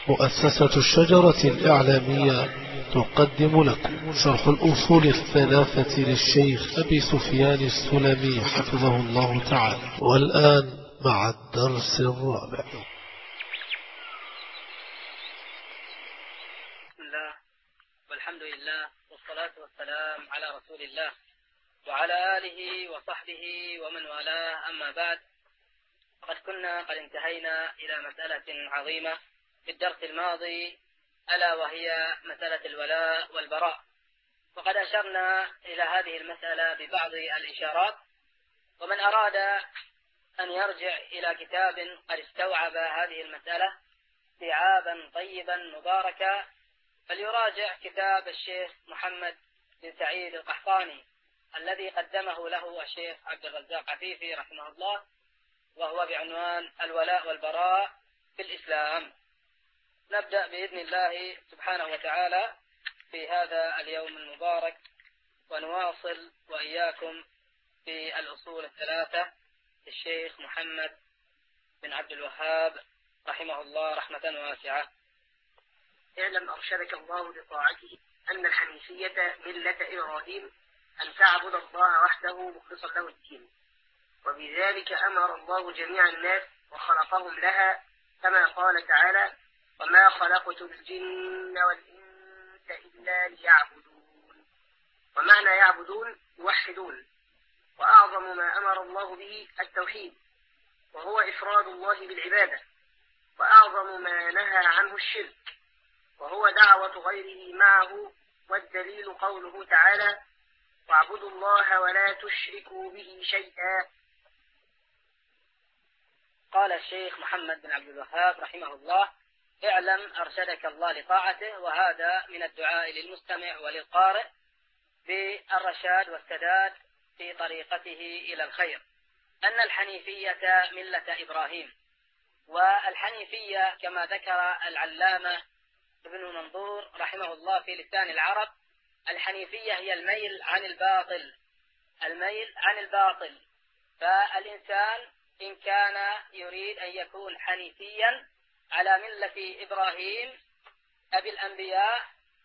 مؤسسة الشجرة الإعلامية تقدم لكم شرح الأصول الثلاثة للشيخ أبي سفيان السلمي حفظه الله تعالى. والآن مع الدرس الرابع. بسم الله والحمد لله والصلاة والسلام على رسول الله وعلى آله وصحبه ومن والاه، أما بعد، فقد كنا قد انتهينا إلى مسألة عظيمة في الدرس الماضي، ألا وهي مسألة الولاء والبراء، وقد أشرنا إلى هذه المسألة ببعض الإشارات. ومن أراد أن يرجع إلى كتاب قد استوعب هذه المسألة استيعابا طيبا مباركا فليراجع كتاب الشيخ محمد بن سعيد القحطاني الذي قدمه له الشيخ عبد الرزاق عفيفي رحمه الله، وهو بعنوان الولاء والبراء في الإسلام. نبدأ بإذن الله سبحانه وتعالى في هذا اليوم المبارك، ونواصل وإياكم في الأصول الثلاثة للشيخ محمد بن عبد الوهاب رحمه الله رحمة واسعة. اعلم أرشدك الله بطاعته أن الحنيفية ملة إبراهيم، أن تعبد الله وحده مخلصا له الدين، وبذلك أمر الله جميع الناس وخلقهم لها، كما قال تعالى: وما خلقت الجن والإنس إلا ليعبدون. ومعنى يعبدون يوحدون، وأعظم ما أمر الله به التوحيد، وهو إفراد الله بالعبادة، وأعظم ما نهى عنه الشرك، وهو دعوة غيره معه، والدليل قوله تعالى: واعبدوا الله ولا تشركوا به شيئا. قال الشيخ محمد بن عبد الوهاب رحمه الله: اعلم أرشدك الله لطاعته، وهذا من الدعاء للمستمع وللقارئ بالرشاد والسداد في طريقته إلى الخير، أن الحنيفية ملة إبراهيم. والحنيفية كما ذكر العلامة ابن منظور رحمه الله في لسان العرب، الحنيفية هي الميل عن الباطل، الميل عن الباطل. فالإنسان إن كان يريد أن يكون حنيفيا على ملة إبراهيم أبي الأنبياء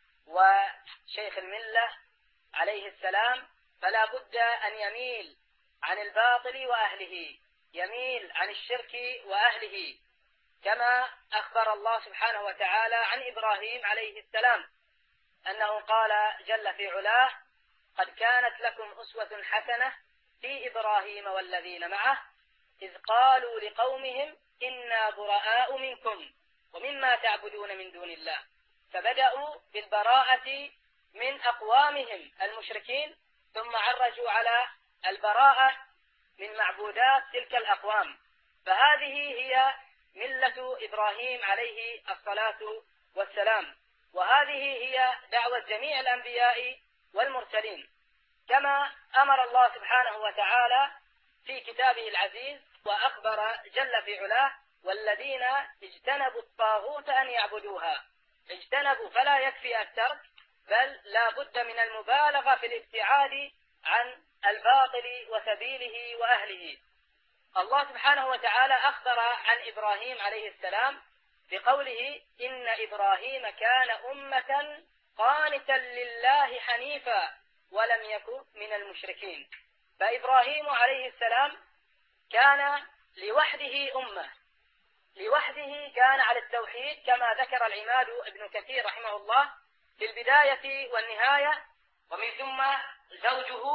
وشيخ الملة عليه السلام، فلا بد أن يميل عن الباطل وأهله، يميل عن الشرك وأهله، كما أخبر الله سبحانه وتعالى عن إبراهيم عليه السلام أنه قال جل في علاه: قد كانت لكم أسوة حسنة في إبراهيم والذين معه إذ قالوا لقومهم إنا براء منكم ومما تعبدون من دون الله. فبدأوا بالبراءة من أقوامهم المشركين، ثم عرجوا على البراءة من معبودات تلك الأقوام. فهذه هي ملة إبراهيم عليه الصلاة والسلام، وهذه هي دعوة جميع الأنبياء والمرسلين، كما أمر الله سبحانه وتعالى في كتابه العزيز وأخبر جل في علاه: والذين اجتنبوا الطاغوت أن يعبدوها. اجتنبوا فلا يكفي الترك، بل لا بد من المبالغة في الابتعاد عن الباطل وسبيله وأهله. الله سبحانه وتعالى أخبر عن إبراهيم عليه السلام بقوله: إن إبراهيم كان أمة قانتا لله حنيفا ولم يكن من المشركين. فإبراهيم عليه السلام كان لوحده أمة، لوحده كان على التوحيد، كما ذكر العماد ابن كثير رحمه الله في البداية والنهاية، ومن ثم زوجه،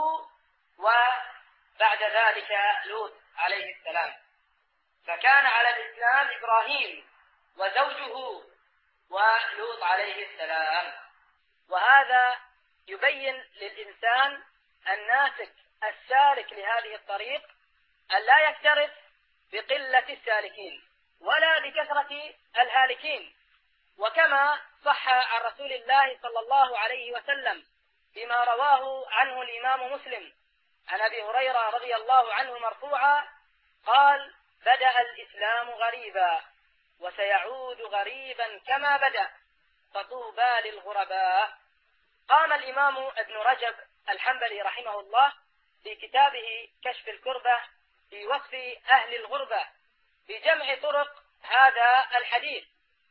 وبعد ذلك لوط عليه السلام. فكان على الإسلام إبراهيم وزوجه ولوط عليه السلام. وهذا يبين للإنسان الناسك السالك لهذه الطريق أن لا يكترث بقلة السالكين ولا بكثرة الهالكين. وكما صح عن رسول الله صلى الله عليه وسلم بما رواه عنه الإمام مسلم عن أبي هريرة رضي الله عنه مرفوعا قال: بدأ الإسلام غريبا وسيعود غريبا كما بدأ، فطوبى للغرباء. قام الإمام ابن رجب الحنبلي رحمه الله في كتابه كشف الكربة في وصف أهل الغربة بجمع طرق هذا الحديث،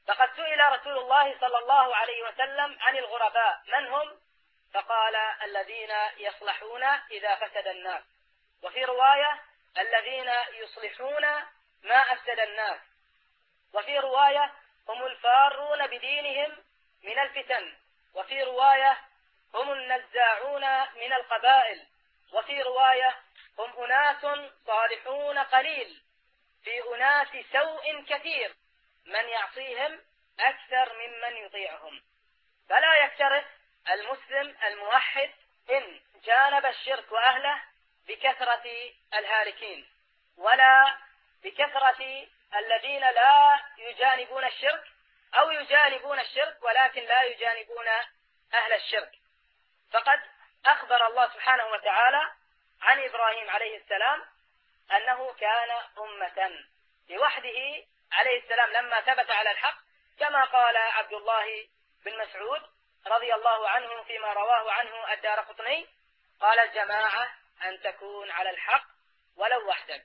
فقد سئل رسول الله صلى الله عليه وسلم عن الغرباء من هم؟ فقال الذين يصلحون إذا فسد الناس، وفي رواية الذين يصلحون ما أفسد الناس، وفي رواية هم الفارون بدينهم من الفتن، وفي رواية هم النزاعون من القبائل، وفي رواية هم أناس صالحون قليل في أناس سوء كثير من يعصيهم أكثر ممن يطيعهم. فلا يكترث المسلم الموحد إن جانب الشرك وأهله بكثرة الهالكين، ولا بكثرة الذين لا يجانبون الشرك، أو يجانبون الشرك ولكن لا يجانبون أهل الشرك. فقد أخبر الله سبحانه وتعالى عن إبراهيم عليه السلام أنه كان أمة لوحده عليه السلام لما ثبت على الحق، كما قال عبد الله بن مسعود رضي الله عنه فيما رواه عنه الدارقطني، قال الجماعة أن تكون على الحق ولو وحدك.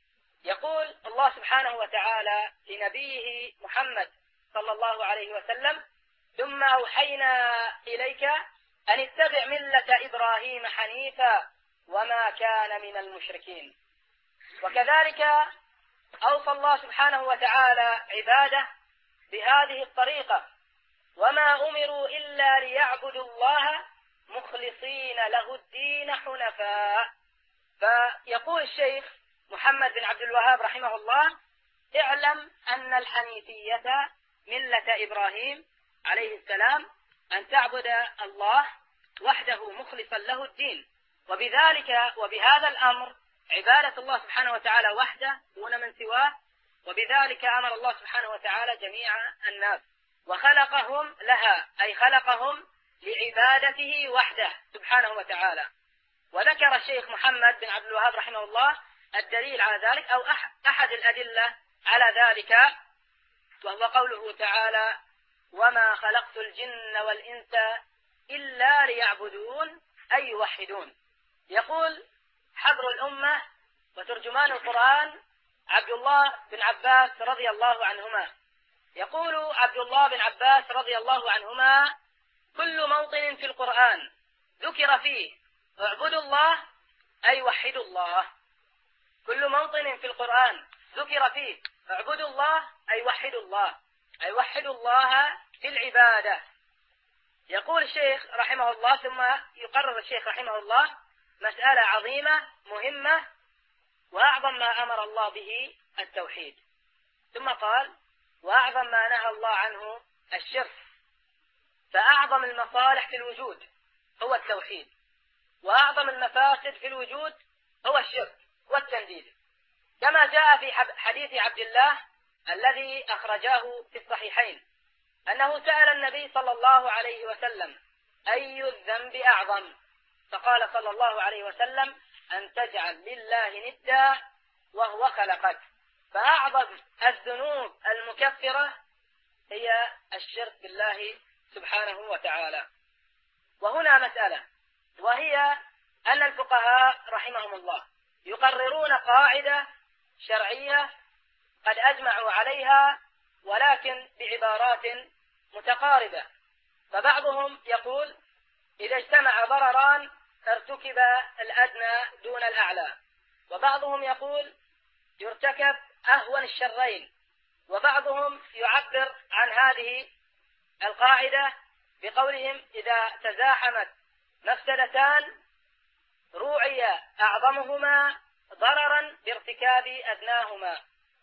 يقول الله سبحانه وتعالى لنبيه محمد صلى الله عليه وسلم: ثم أوحينا إليك أن اتبع ملة إبراهيم حنيفا وما كان من المشركين. وكذلك أوصى الله سبحانه وتعالى عباده بهذه الطريقة: وما أمروا إلا ليعبدوا الله مخلصين له الدين حنفاء. فيقول الشيخ محمد بن عبد الوهاب رحمه الله: اعلم أن الحنيفية ملة إبراهيم عليه السلام أن تعبد الله وحده مخلصا له الدين، وبذلك وبهذا الأمر عبادة الله سبحانه وتعالى وحده دون من سواه، وبذلك أمر الله سبحانه وتعالى جميع الناس وخلقهم لها، أي خلقهم لعبادته وحده سبحانه وتعالى. وذكر الشيخ محمد بن عبد الوهاب رحمه الله الدليل على ذلك، أو أحد الأدلة على ذلك، وهو قوله تعالى: وما خلقت الجن والإنس إلا ليعبدون أي يوحدون. يقول حبر الأمة وترجمان القرآن عبد الله بن عباس رضي الله عنهما، يقول عبد الله بن عباس رضي الله عنهما: كل موطن في القرآن ذكر فيه اعبدوا الله أي وحدوا الله. كل موطن في القرآن ذكر فيه اعبدوا الله أي وحدوا الله، أي وحدوا الله في العبادة. يقول الشيخ رحمه الله، ثم يقرر الشيخ رحمه الله مسألة عظيمة مهمة، وأعظم ما أمر الله به التوحيد. ثم قال: وأعظم ما نهى الله عنه الشرك، فأعظم المصالح في الوجود هو التوحيد، وأعظم المفاسد في الوجود هو الشرك والتنديد، كما جاء في حديث عبد الله الذي أخرجاه في الصحيحين أنه سأل النبي صلى الله عليه وسلم: أي الذنب أعظم؟ فقال صلى الله عليه وسلم: أن تجعل لله ندا وهو خلقك. فأعظم الذنوب المكفرة هي الشرك بالله سبحانه وتعالى. وهنا مسألة، وهي أن الفقهاء رحمهم الله يقررون قاعدة شرعية قد أجمعوا عليها، ولكن بعبارات متقاربة. فبعضهم يقول: إذا اجتمع ضرران ارتكب الأدنى دون الأعلى، وبعضهم يقول يرتكب أهون الشرين، وبعضهم يعبر عن هذه القاعدة بقولهم: إذا تزاحمت مفسدتان روعي أعظمهما ضررا بارتكاب أدناهما.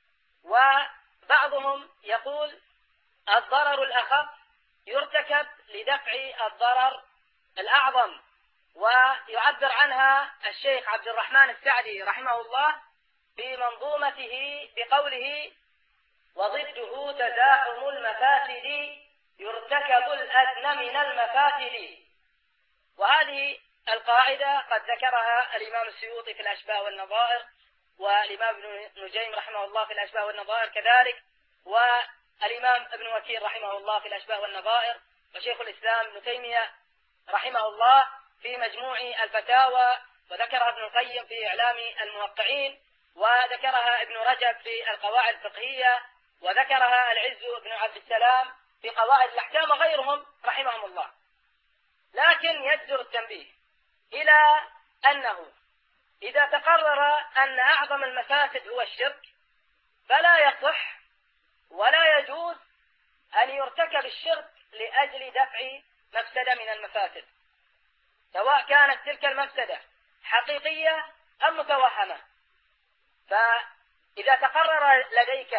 وبعضهم يقول الضرر الأخف يرتكب لدفع الضرر الأعظم، ويعبر عنها الشيخ عبد الرحمن السعدي رحمه الله في منظومته بقوله: وضده تزاحم المفاسد يرتكب الأدنى من المفاسد. وهذه القاعدة قد ذكرها الإمام السيوطي في الأشباه والنظائر، والإمام ابن نجيم رحمه الله في الأشباه والنظائر كذلك، والإمام ابن وكيل رحمه الله في الأشباه والنظائر، وشيخ الإسلام ابن تيمية رحمه الله في مجموع الفتاوى، وذكرها ابن القيم في إعلام الموقعين، وذكرها ابن رجب في القواعد الفقهية، وذكرها العز بن عبد السلام في قواعد الأحكام وغيرهم رحمهم الله. لكن يجدر التنبيه إلى أنه إذا تقرر أن أعظم المفاسد هو الشرك فلا يصح ولا يجوز أن يرتكب الشرك لأجل دفع مفسدة من المفاسد، سواء كانت تلك المفسدة حقيقية أم متوهمة. فإذا تقرر لديك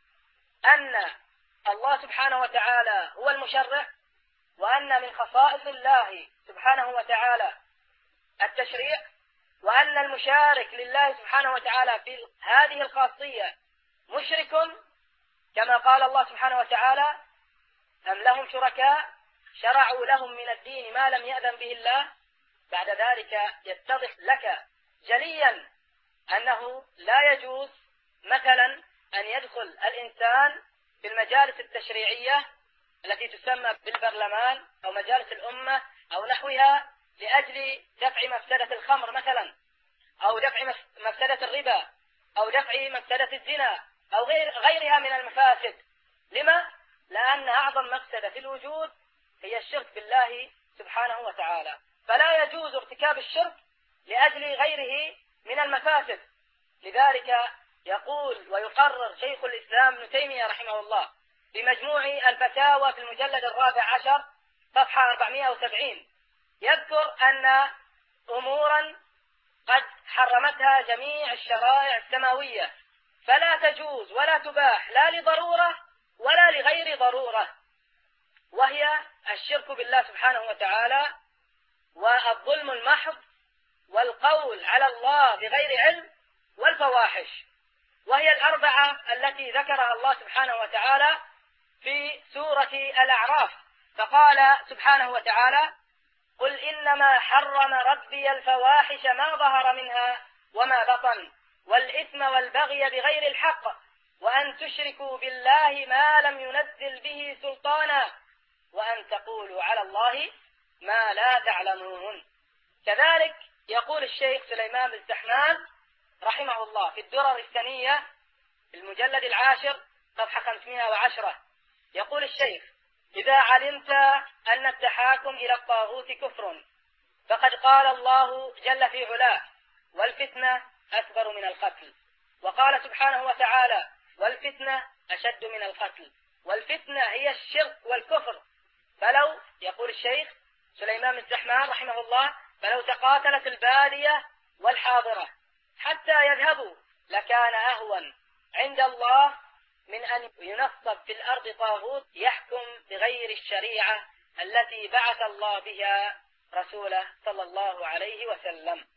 أن الله سبحانه وتعالى هو المشرع، وأن من خصائص الله سبحانه وتعالى التشريع، وأن المشارك لله سبحانه وتعالى في هذه الخاصية مشرك، كما قال الله سبحانه وتعالى: أم لهم شركاء شرعوا لهم من الدين ما لم يأذن به الله. بعد ذلك يتضح لك جليا أنه لا يجوز مثلا أن يدخل الإنسان في المجالس التشريعية التي تسمى بالبرلمان أو مجالس الأمة أو نحوها لأجل دفع مفسدة الخمر مثلا، أو دفع مفسدة الربا، أو دفع مفسدة الزنا، أو غيرها من المفاسد. لما؟ لأن أعظم مفسدة في الوجود هي الشرك بالله سبحانه وتعالى، فلا يجوز ارتكاب الشرك لأجل غيره من المفاسد. لذلك يقول ويقرر شيخ الإسلام ابن تيمية رحمه الله في مجموع الفتاوى في المجلد 14 صفحة 470، يذكر أن أمورا قد حرمتها جميع الشرائع السماوية فلا تجوز ولا تباح لا لضرورة ولا لغير ضرورة، وهي الشرك بالله سبحانه وتعالى، والظلم المحض، والقول على الله بغير علم، والفواحش، وهي الأربعة التي ذكرها الله سبحانه وتعالى في سورة الأعراف. فقال سبحانه وتعالى: قل إنما حرم ربي الفواحش ما ظهر منها وما بطن والإثم والبغي بغير الحق وأن تشركوا بالله ما لم ينزل به سلطانا وأن تقولوا على الله ما لا تعلمون. كذلك يقول الشيخ سليمان بن سحمان رحمه الله في الدرر الثانية المجلد 10 صفحة 510، يقول الشيخ: إذا علمت أن التحاكم إلى الطاغوت كفر فقد قال الله جل في علاه: والفتنة أكبر من القتل، وقال سبحانه وتعالى: والفتنة أشد من القتل، والفتنة هي الشرك والكفر. فلو يقول الشيخ سليمان بن سحمان رحمه الله: فلو تقاتلت البادية والحاضرة حتى يذهبوا لكان أهون عند الله من أن ينصب في الأرض طاغوت يحكم بغير الشريعة التي بعث الله بها رسوله صلى الله عليه وسلم.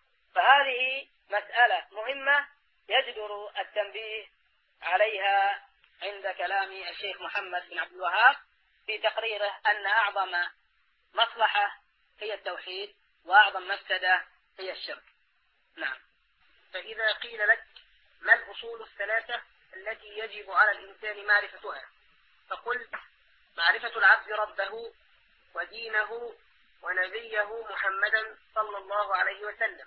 فهذه مسألة مهمة يجدر التنبيه عليها عند كلام الشيخ محمد بن عبد الوهاب في تقريره أن أعظم مصلحة هي التوحيد وأعظم مفسدة هي الشرك. نعم. فإذا قيل لك ما الأصول الثلاثة التي يجب على الإنسان معرفتها، فقل: معرفة العبد ربه ودينه ونبيه محمدا صلى الله عليه وسلم.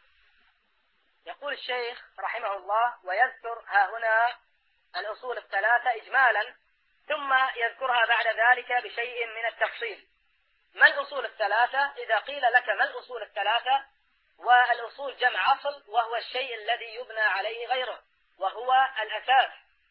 يقول الشيخ رحمه الله ويذكر ها هنا الأصول الثلاثة إجمالا، ثم يذكرها بعد ذلك بشيء من التفصيل. ما الأصول الثلاثة؟ إذا قيل لك ما الأصول الثلاثة، والأصول جمع أصل، وهو الشيء الذي يبنى عليه غيره، وهو الأساس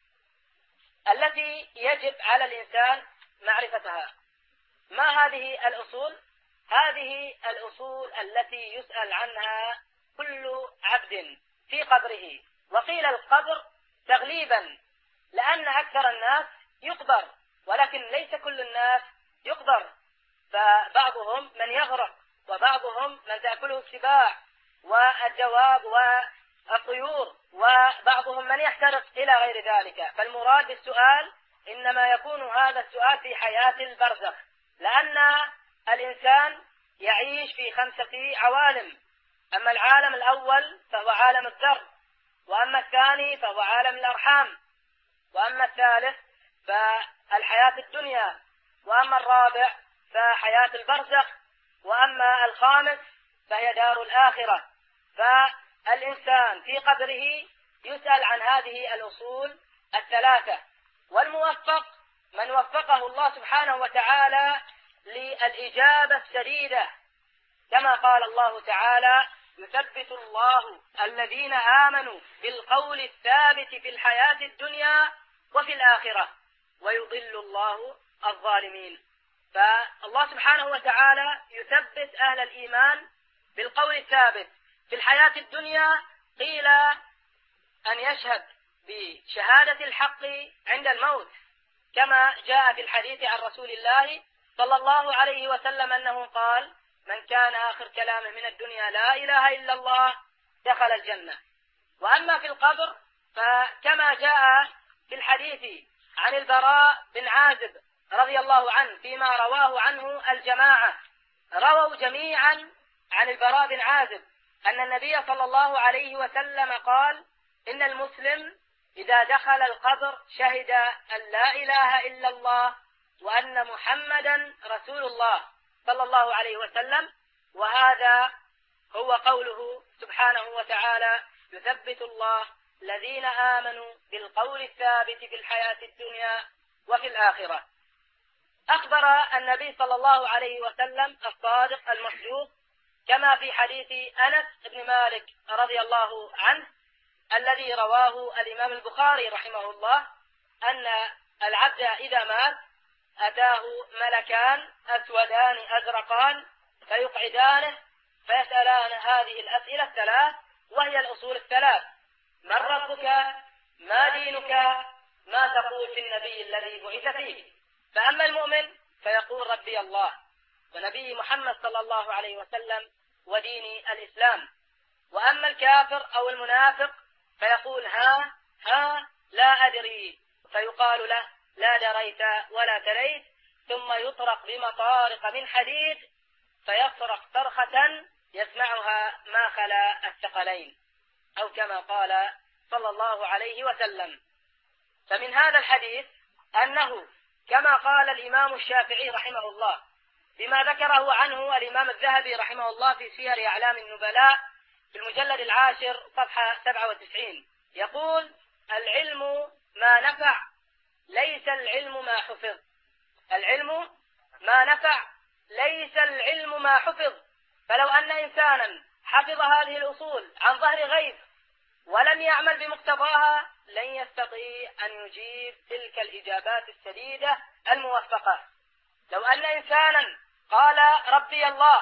التي يجب على الإنسان معرفتها. ما هذه الأصول؟ هذه الأصول التي يسأل عنها كل عبد في قبره. وقيل القبر تغليبا لأن أكثر الناس يقبر، ولكن ليس كل الناس يقبر، فبعضهم من يغرق، وبعضهم من تأكله السباع والدواب والطيور، وبعضهم من يحترق إلى غير ذلك. فالمراد بالسؤال إنما يكون هذا السؤال في حياة البرزخ، لأن الإنسان يعيش في 5 عوالم: أما العالم الأول فهو عالم الذر، وأما الثاني فهو عالم الأرحام، وأما الثالث فالحياة الدنيا، وأما الرابع فحياة البرزخ، وأما الخامس فهي دار الآخرة. فالإنسان في قبره يسأل عن هذه الأصول الثلاثة. والموفق من وفقه الله سبحانه وتعالى للإجابة السديدة، كما قال الله تعالى: يثبت الله الذين آمنوا بالقول الثابت في الحياة الدنيا وفي الآخرة ويضل الله الظالمين. فالله سبحانه وتعالى يثبت أهل الإيمان بالقول الثابت في الحياة الدنيا. قيل أن يشهد بشهادة الحق عند الموت، كما جاء في الحديث عن رسول الله صلى الله عليه وسلم أنه قال: من كان آخر كلامه من الدنيا لا إله إلا الله دخل الجنة. وأما في القبر فكما جاء في الحديث عن البراء بن عازب رضي الله عنه فيما رواه عنه الجماعة، رووا جميعا عن البراء بن عازب أن النبي صلى الله عليه وسلم قال: إن المسلم إذا دخل القبر شهد أن لا إله إلا الله وأن محمدا رسول الله صلى الله عليه وسلم. وهذا هو قوله سبحانه وتعالى: يثبت الله الذين آمنوا بالقول الثابت في الحياة الدنيا وفي الآخرة. أخبر النبي صلى الله عليه وسلم الصادق المصدوق كما في حديث أنس بن مالك رضي الله عنه الذي رواه الإمام البخاري رحمه الله، أن العبد إذا مات أتاه ملكان أسودان أزرقان فيقعدانه فيسألان هذه الأسئلة الثلاث، وهي الأصول الثلاث: من ربك؟ ما دينك؟ ما تقول في النبي الذي بعث فيه؟ فأما المؤمن فيقول: ربي الله ونبي محمد صلى الله عليه وسلم ودين الإسلام. وأما الكافر أو المنافق فيقول: ها لا أدري، فيقال له: لا دريت ولا تريت، ثم يطرق بمطارق من حديد فيصرخ صرخة يسمعها ما خلا الثقلين، أو كما قال صلى الله عليه وسلم. فمن هذا الحديث أنه كما قال الإمام الشافعي رحمه الله بما ذكره عنه الإمام الذهبي رحمه الله في سير أعلام النبلاء في المجلد 10 صفحة 97، يقول: العلم ما نفع ليس العلم ما حفظ. العلم ما نفع ليس العلم ما حفظ. فلو أن إنسانا حفظ هذه الأصول عن ظهر غيب ولم يعمل بمقتضاها لن يستطيع أن يجيب تلك الإجابات السديدة الموفقة. لو أن إنسانا قال: ربي الله،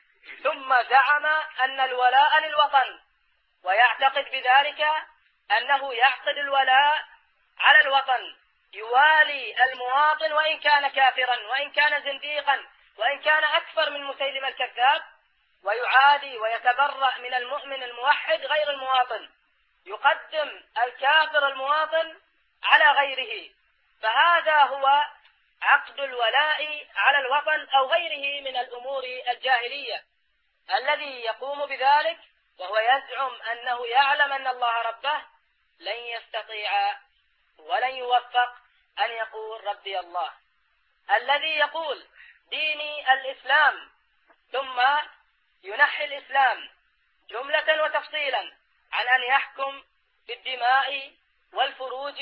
ثم زعم أن الولاء للوطن ويعتقد بذلك أنه يعقد الولاء على الوطن، يوالي المواطن وإن كان كافرا وإن كان زنديقا وإن كان أكثر من مسيلم الكذاب، ويعادي ويتبرأ من المؤمن الموحد غير المواطن، يقدم الكافر المواطن على غيره، فهذا هو عقد الولاء على الوطن أو غيره من الأمور الجاهلية. الذي يقوم بذلك وهو يزعم أنه يعلم أن الله ربه لن يستطيع ولن يوفق أن يقول: ربي الله. الذي يقول: ديني الإسلام، ثم ينحي الإسلام جملة وتفصيلا عن أن يحكم بالدماء والفروج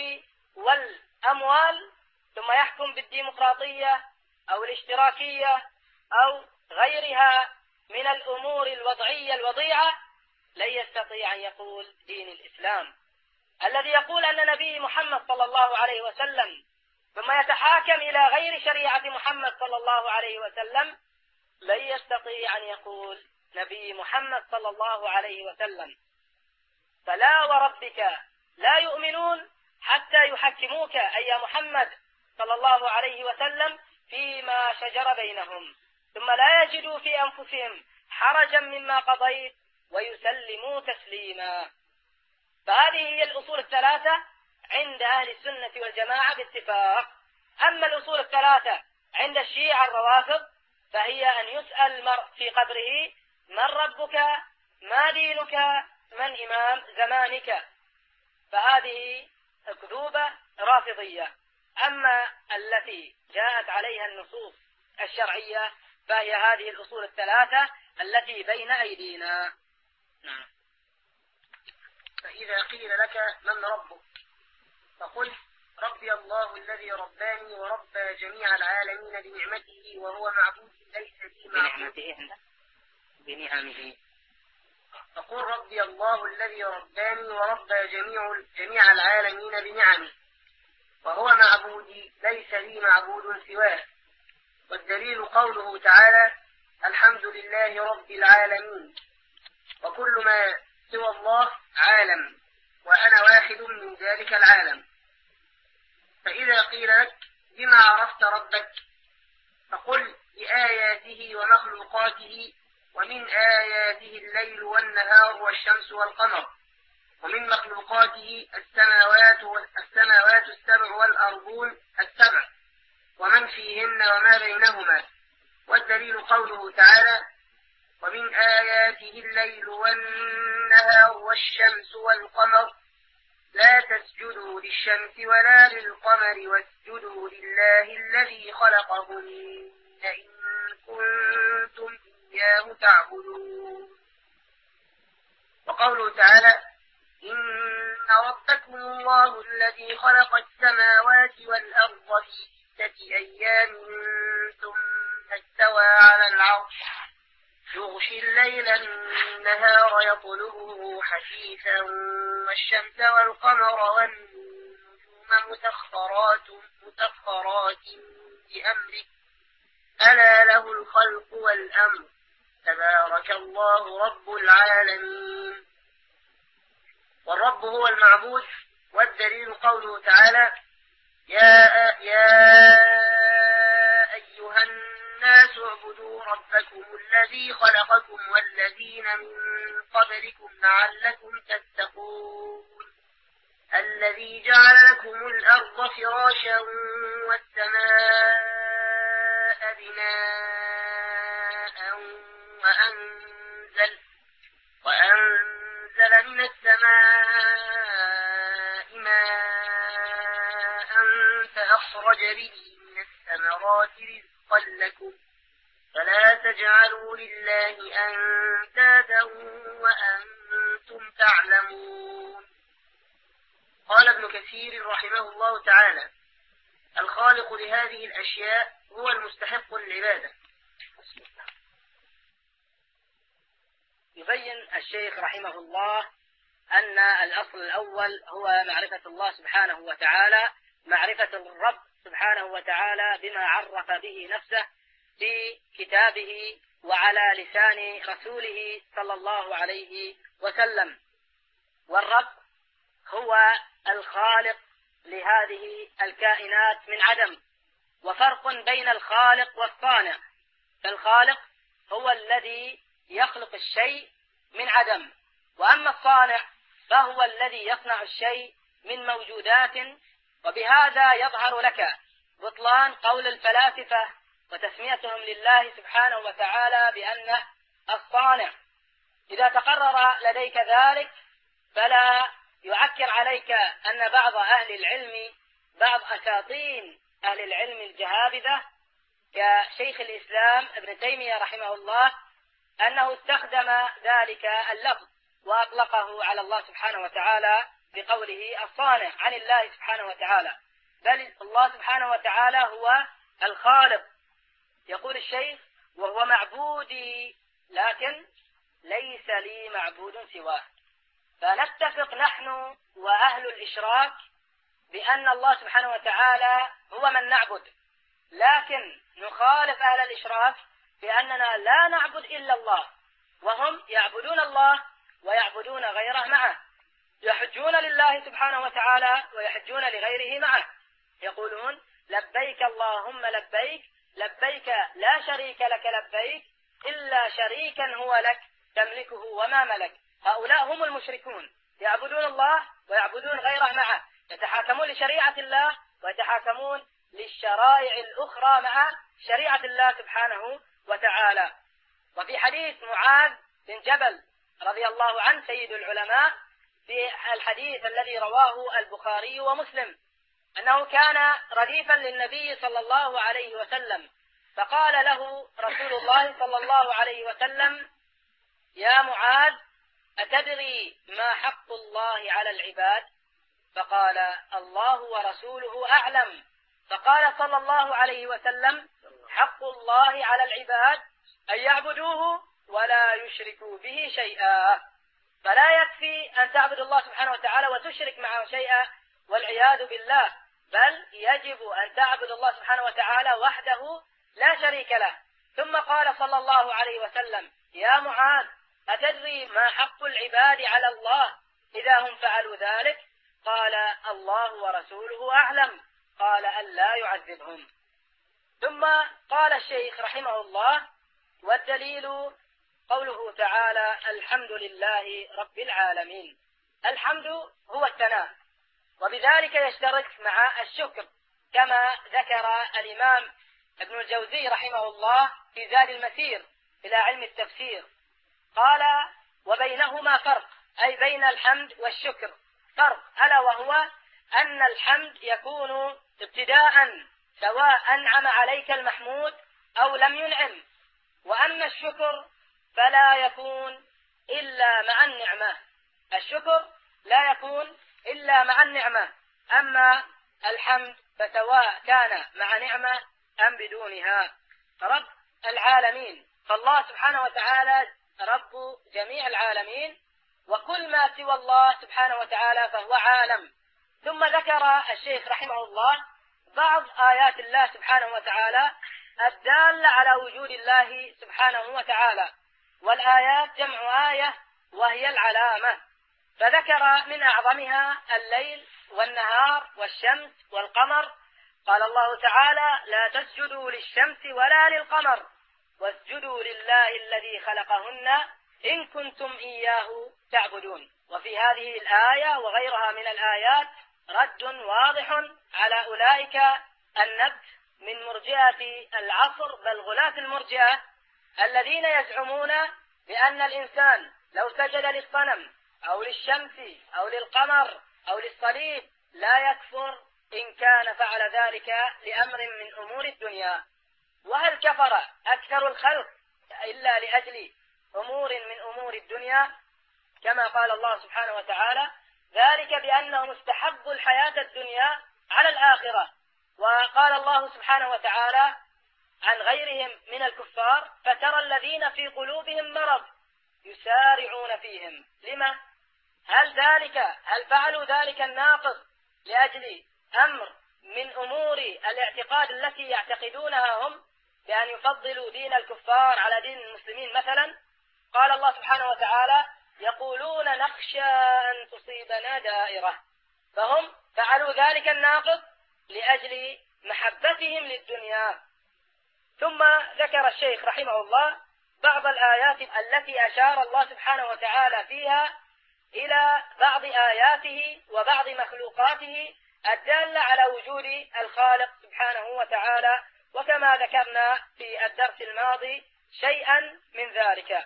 والأموال، ثم يحكم بالديمقراطية أو الاشتراكية أو غيرها من الأمور الوضعية الوضيعة، لن يستطيع أن يقول دين الإسلام. الذي يقول أن نبي محمد صلى الله عليه وسلم ثم يتحاكم إلى غير شريعة محمد صلى الله عليه وسلم لن يستطيع أن يقول نبي محمد صلى الله عليه وسلم. فلا وربك لا يؤمنون حتى يحكموك أي محمد صلى الله عليه وسلم فيما شجر بينهم، ثم لا يجدوا في أنفسهم حرجا مما قضيت ويسلموا تسليما. فهذه هي الأصول الثلاثة عند أهل السنة والجماعة باتفاق. أما الأصول الثلاثة عند الشيعة الروافض فهي أن يسأل المرء في قبره: من ربك؟ ما دينك؟ من إمام زمانك؟ فهذه أكذوبة رافضية. أما التي جاءت عليها النصوص الشرعية فهي هذه الأصول الثلاثة التي بين أيدينا. نعم. فإذا قيل لك: من ربك؟ فقل: ربي الله الذي رباني وربى جميع العالمين بنعمته وهو معبود ليس لي معبود بنعمه. فقل ربي الله الذي رباني وربى جميع العالمين بنعمه وهو معبودي ليس لي معبود سواه. والدليل قوله تعالى الحمد لله رب العالمين. وكل ما سوى الله عالم وأنا واحد من ذلك العالم. فإذا قيل لك بما عرفت ربك فقل بآياته ومخلوقاته. ومن آياته الليل والنهار والشمس والقمر. ومن مخلوقاته السماوات السبع والأرضون السبع ومن فيهن وما بينهما. والدليل قوله تعالى ومن آياته الليل والنهار والشمس والقمر لا تسجدوا للشمس ولا للقمر واسجدوا لله الذي خلقهن إن كنتم إياه تعبدون. وقوله تعالى إن ربكم الله الذي خلق السماوات والأرض في 6 أيام ثم استوى على العرش يغشي الليل النهار يطلبه حثيثا والشمس والقمر والنجوم مسخرات بأمره ألا له الخلق والأمر تبارك الله رب العالمين. والرب هو المعبود. والدليل قوله تعالى يا أيها الناس اعبدوا ربكم الذي خلقكم والذين من قبلكم لعلكم تتقون الذي جعل لكم الأرض فراشا والسماء بناء وأنزل من السماء ماء فأخرج به من الثمرات رزقا لكم فلا تجعلوا لله أندادا وأنتم تعلمون. قال ابن كثير رحمه الله تعالى الخالق لهذه الأشياء هو المستحق للعبادة. يبين الشيخ رحمه الله أن الأصل الأول هو معرفة الله سبحانه وتعالى، معرفة الرب سبحانه وتعالى بما عرف به نفسه في كتابه وعلى لسان رسوله صلى الله عليه وسلم. والرب هو الخالق لهذه الكائنات من عدم. وفرق بين الخالق والصانع. فالخالق هو الذي يخلق الشيء من عدم، وأما الصانع فهو الذي يصنع الشيء من موجودات. وبهذا يظهر لك بطلان قول الفلاسفة وتسميتهم لله سبحانه وتعالى بأنه الصانع. إذا تقرر لديك ذلك فلا يعكر عليك أن بعض أهل العلم، بعض أساطين أهل العلم الجهابذة كشيخ الإسلام ابن تيمية رحمه الله أنه استخدم ذلك اللفظ وأطلقه على الله سبحانه وتعالى بقوله الصانع عن الله سبحانه وتعالى، بل الله سبحانه وتعالى هو الخالق. يقول الشيخ وهو معبودي لكن ليس لي معبود سواه. فنتفق نحن وأهل الإشراك بأن الله سبحانه وتعالى هو من نعبد، لكن نخالف أهل الإشراك بأننا لا نعبد إلا الله، وهم يعبدون الله ويعبدون غيره معه، يحجون لله سبحانه وتعالى ويحجون لغيره معه، يقولون لبيك اللهم لبيك، لبيك لا شريك لك لبيك إلا شريكا هو لك تملكه وما ملك. هؤلاء هم المشركون، يعبدون الله ويعبدون غيره معه، يتحاكمون لشريعة الله ويتحاكمون للشرائع الأخرى مع شريعة الله سبحانه وتعالى. وفي حديث معاذ بن جبل رضي الله عنه سيد العلماء، في الحديث الذي رواه البخاري ومسلم، أنه كان رديفا للنبي صلى الله عليه وسلم، فقال له رسول الله صلى الله عليه وسلم يا معاذ أتدري ما حق الله على العباد؟ فقال الله ورسوله أعلم. فقال صلى الله عليه وسلم حق الله على العباد أن يعبدوه ولا يشركوا به شيئا. فلا يكفي أن تعبد الله سبحانه وتعالى وتشرك معه شيئا والعياذ بالله، بل يجب أن تعبد الله سبحانه وتعالى وحده لا شريك له. ثم قال صلى الله عليه وسلم يا معاذ أتدري ما حق العباد على الله إذا هم فعلوا ذلك؟ قال الله ورسوله أعلم. قال ألا يعذبهم. ثم قال الشيخ رحمه الله والدليل قوله تعالى الحمد لله رب العالمين. الحمد هو الثناء، وبذلك يشترك مع الشكر كما ذكر الإمام ابن الجوزي رحمه الله في زاد المسير إلى علم التفسير. قال وبينهما فرق، أي بين الحمد والشكر فرق، ألا وهو أن الحمد يكون ابتداء سواء أنعم عليك المحمود أو لم ينعم، وأما الشكر فلا يكون إلا مع النعمة. الشكر لا يكون إلا مع النعمة، أما الحمد فسواء كان مع نعمة أم بدونها. رب العالمين، فالله سبحانه وتعالى رب جميع العالمين، وكل ما سوى الله سبحانه وتعالى فهو عالم. ثم ذكر الشيخ رحمه الله بعض آيات الله سبحانه وتعالى الدالة على وجود الله سبحانه وتعالى، والآيات جمع آية وهي العلامة، فذكر من أعظمها الليل والنهار والشمس والقمر. قال الله تعالى لا تسجدوا للشمس ولا للقمر واسجدوا لله الذي خلقهن إن كنتم إياه تعبدون. وفي هذه الآية وغيرها من الآيات رد واضح على أولئك النبت من مرجئة العصر بل غلاة المرجئة الذين يزعمون بأن الإنسان لو سجد للصنم أو للشمس أو للقمر أو للصليب لا يكفر إن كان فعل ذلك لأمر من أمور الدنيا. وهل كفر أكثر الخلق إلا لأجل أمور من أمور الدنيا؟ كما قال الله سبحانه وتعالى ذلك بأنهم استحبوا الحياة الدنيا على الآخرة. وقال الله سبحانه وتعالى عن غيرهم من الكفار فترى الذين في قلوبهم مرض يسارعون فيهم. لما؟ هل فعلوا ذلك الناقض لأجل أمر من أمور الاعتقاد التي يعتقدونها هم بأن يفضلوا دين الكفار على دين المسلمين مثلا؟ قال الله سبحانه وتعالى يقولون نخشى أن تصيبنا دائرة، فهم فعلوا ذلك الناقض لأجل محبتهم للدنيا. ثم ذكر الشيخ رحمه الله بعض الآيات التي أشار الله سبحانه وتعالى فيها إلى بعض آياته وبعض مخلوقاته الدالة على وجود الخالق سبحانه وتعالى، وكما ذكرنا في الدرس الماضي شيئا من ذلك.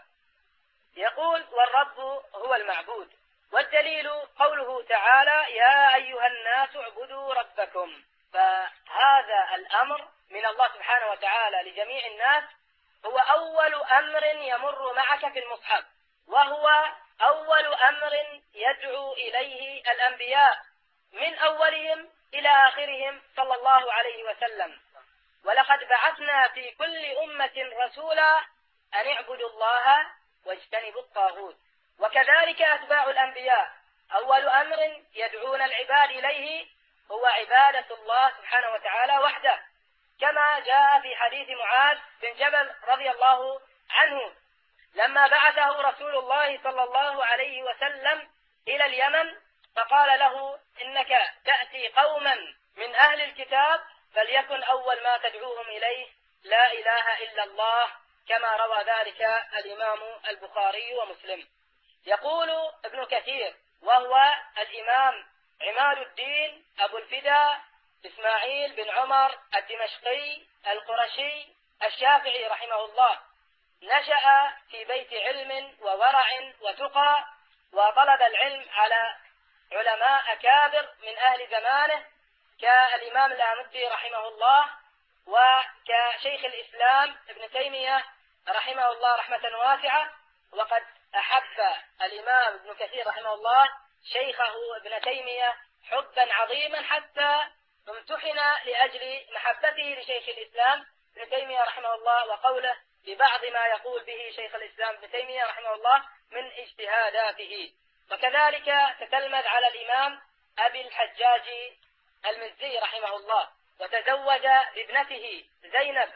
يقول والرب هو المعبود، والدليل قوله تعالى يا أيها الناس اعبدوا ربكم. فهذا الأمر من الله سبحانه وتعالى لجميع الناس هو أول أمر يمر معك في المصحف، وهو أول أمر يدعو إليه الأنبياء من أولهم إلى آخرهم صلى الله عليه وسلم. ولقد بعثنا في كل أمة رسولا أن اعبدوا الله واجتنبوا الطاغوت. وكذلك أتباع الأنبياء أول أمر يدعون العباد إليه هو عبادة الله سبحانه وتعالى وحده، كما جاء في حديث معاذ بن جبل رضي الله عنه لما بعثه رسول الله صلى الله عليه وسلم إلى اليمن فقال له إنك تأتي قوما من أهل الكتاب فليكن أول ما تدعوهم إليه لا إله إلا الله، كما روى ذلك الإمام البخاري ومسلم. يقول ابن كثير وهو الإمام عماد الدين أبو الفداء إسماعيل بن عمر الدمشقي القرشي الشافعي رحمه الله، نشأ في بيت علم وورع وتقى، وطلب العلم على علماء أكابر من أهل زمانه كالإمام الآمدي رحمه الله وكشيخ الإسلام ابن تيمية رحمه الله رحمة واسعة. وقد أحب الإمام ابن كثير رحمه الله شيخه ابن تيمية حبا عظيما حتى امتحن لأجل محبته لشيخ الإسلام ابن تيمية رحمه الله وقوله ببعض ما يقول به شيخ الإسلام ابن تيمية رحمه الله من اجتهاداته. وكذلك تتلمذ على الإمام أبي الحجاج المزي رحمه الله، وتزوج بابنته زينب،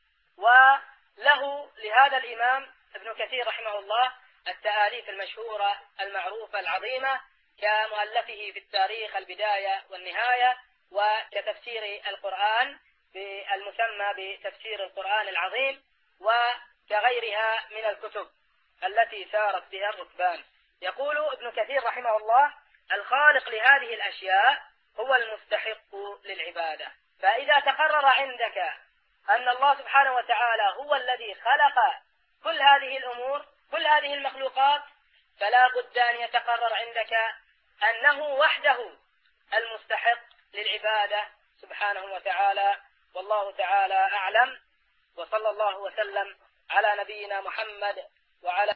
وله لهذا الإمام ابن كثير رحمه الله التآليف المشهورة المعروفة العظيمة كمؤلفه في التاريخ البداية والنهاية، وكتفسير القرآن المسمى بتفسير القرآن العظيم، وكغيرها من الكتب التي سارت بها الركبان. يقول ابن كثير رحمه الله الخالق لهذه الأشياء هو المستحق للعبادة. فإذا تقرر عندك أن الله سبحانه وتعالى هو الذي خلق كل هذه الأمور كل هذه المخلوقات، فلا بد أن يتقرر عندك أنه وحده المستحق للعبادة سبحانه وتعالى. والله تعالى أعلم، وصلى الله وسلم على نبينا محمد وعلى